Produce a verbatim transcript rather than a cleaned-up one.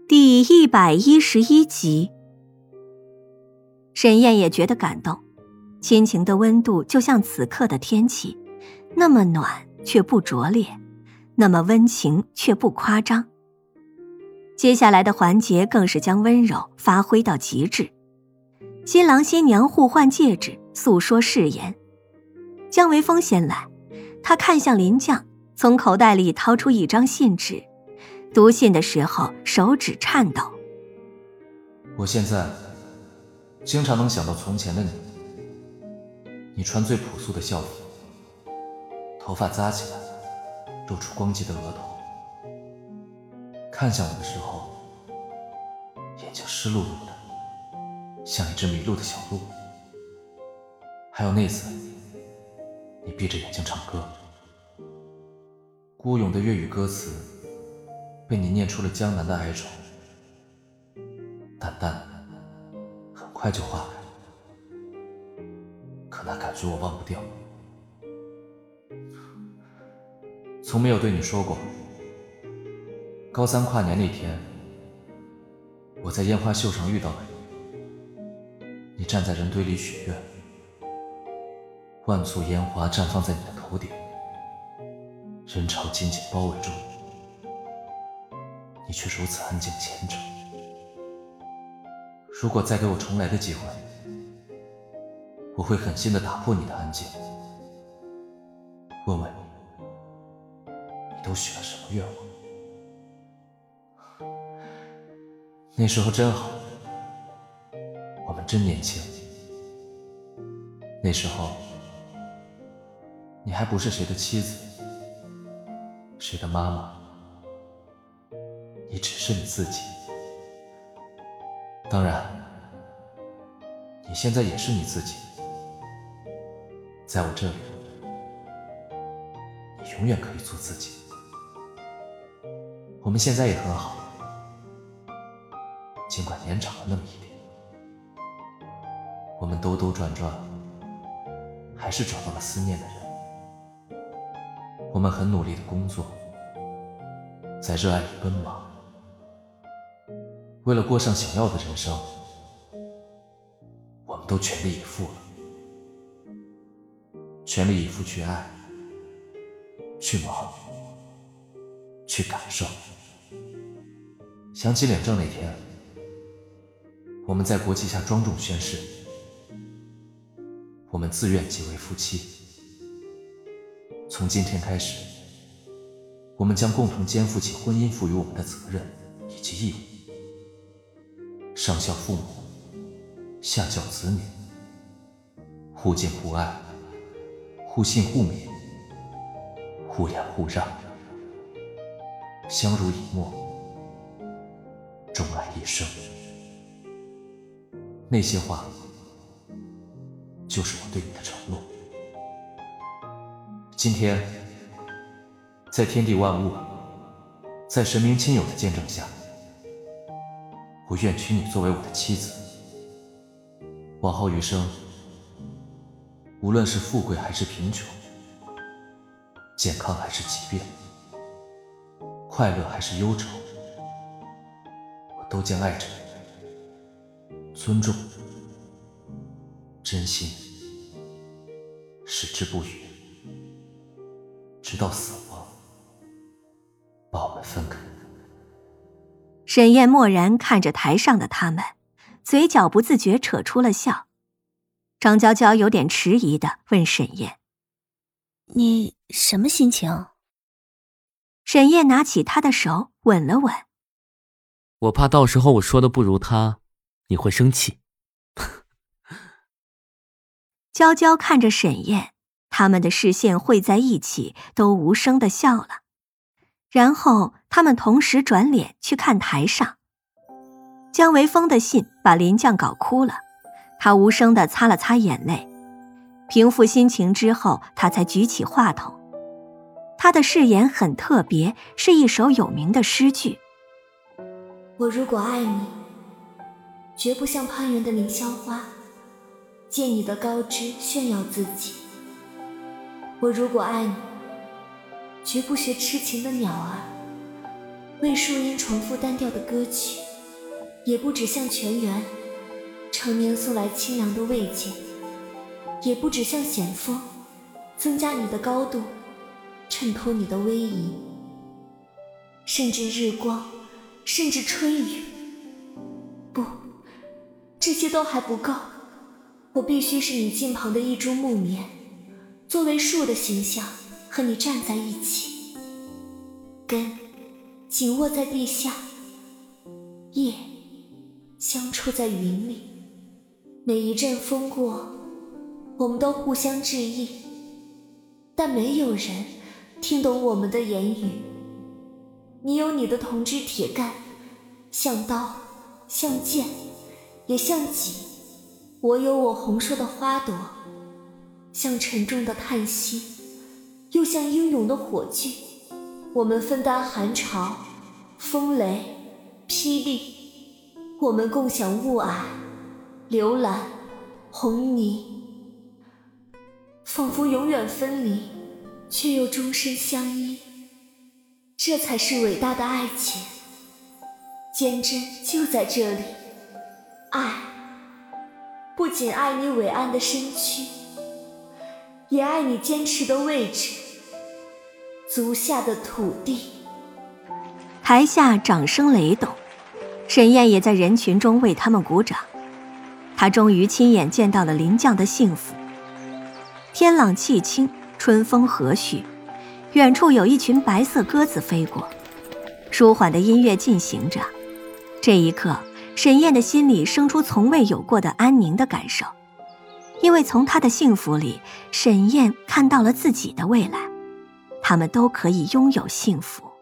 第一百一十一集。沈燕也觉得感动，亲情的温度就像此刻的天气，那么暖却不灼烈，那么温情却不夸张。接下来的环节更是将温柔发挥到极致。新郎新娘互换戒指，诉说誓言。姜维峰先来，他看向林将，从口袋里掏出一张信纸，读信的时候手指颤抖。 我现在经常能想到从前的你，你穿最朴素的校服，头发扎起来，露出光洁的额头，看向我的时候，眼睛湿漉漉的，像一只迷路的小鹿。还有那次你闭着眼睛唱歌，孤勇的粤语歌词被你念出了江南的哀愁，淡淡的，很快就化开，可那感觉我忘不掉。从没有对你说过，高三跨年那天，我在烟花秀上遇到了你，你站在人堆里许愿，万簇烟花绽放在你的头顶，人潮紧紧包围住你，你却如此安静虔诚。如果再给我重来的机会，我会狠心地打破你的安静，问问你，你都许了什么愿望？那时候真好，我们真年轻。那时候你还不是谁的妻子，谁的妈妈，你只是你自己。当然，你现在也是你自己，在我这里，你永远可以做自己。我们现在也很好，尽管年长了那么一点，我们兜兜转转，还是找到了思念的人。我们很努力的工作，在热爱里奔忙，为了过上想要的人生，我们都全力以赴了，全力以赴去爱，去忙，去感受。想起领证那天，我们在国旗下庄重宣誓，我们自愿结为夫妻。从今天开始，我们将共同肩负起婚姻赋予我们的责任以及义务，上孝父母，下教子女，互敬互爱，互信互勉，互谅互让，相濡以沫，钟爱一生。那些话就是我对你的承诺。今天在天地万物，在神明亲友的见证下，我愿娶你作为我的妻子。往后余生，无论是富贵还是贫穷，健康还是疾病，快乐还是忧愁，我都将爱着你，尊重你，真心，矢志不渝，直到死亡把我们分开。 沈燕默然看着台上的他们，嘴角不自觉扯出了笑。张娇娇有点迟疑地问沈燕： 你什么心情？ 沈燕拿起她的手吻了吻。 我怕到时候我说的不如他，你会生气。 娇娇看着沈燕，他们的视线汇在一起，都无声地笑了。然后他们同时转脸去看台上。姜维峰的信把林将搞哭了，他无声地擦了擦眼泪，平复心情之后，他才举起话筒。他的誓言很特别，是一首有名的诗句： 我如果爱你，绝不像攀援的凌霄花，借你的高枝炫耀自己。我如果爱你，绝不学痴情的鸟儿， 为树荫重复单调的歌曲，也不只向泉源常年送来清凉的慰藉，也不只向险峰增加你的高度，衬托你的威仪，甚至日光，甚至春雨。不，这些都还不够，我必须是你近旁的一株木棉，作为树的形象和你站在一起，根紧握在地下，叶相触在云里。每一阵风过，我们都互相致意，但没有人听懂我们的言语。你有你的铜枝铁干，像刀，像剑，也像戟；我有我红硕的花朵，像沉重的叹息，又像英勇的火炬。我们分担寒潮、风雷、霹雳，我们共享雾霭、流岚、红泥，仿佛永远分离，却又终身相依。这才是伟大的爱情，坚贞就在这里。爱，不仅爱你伟岸的身躯，也爱你坚持的位置，足下的土地。 台下掌声雷动，沈燕也在人群中为他们鼓掌。她终于亲眼见到了林将的幸福。天朗气清，春风和煦，远处有一群白色鸽子飞过，舒缓的音乐进行着。这一刻，沈燕的心里生出从未有过的安宁的感受，因为从她的幸福里，沈燕看到了自己的未来，他们都可以拥有幸福。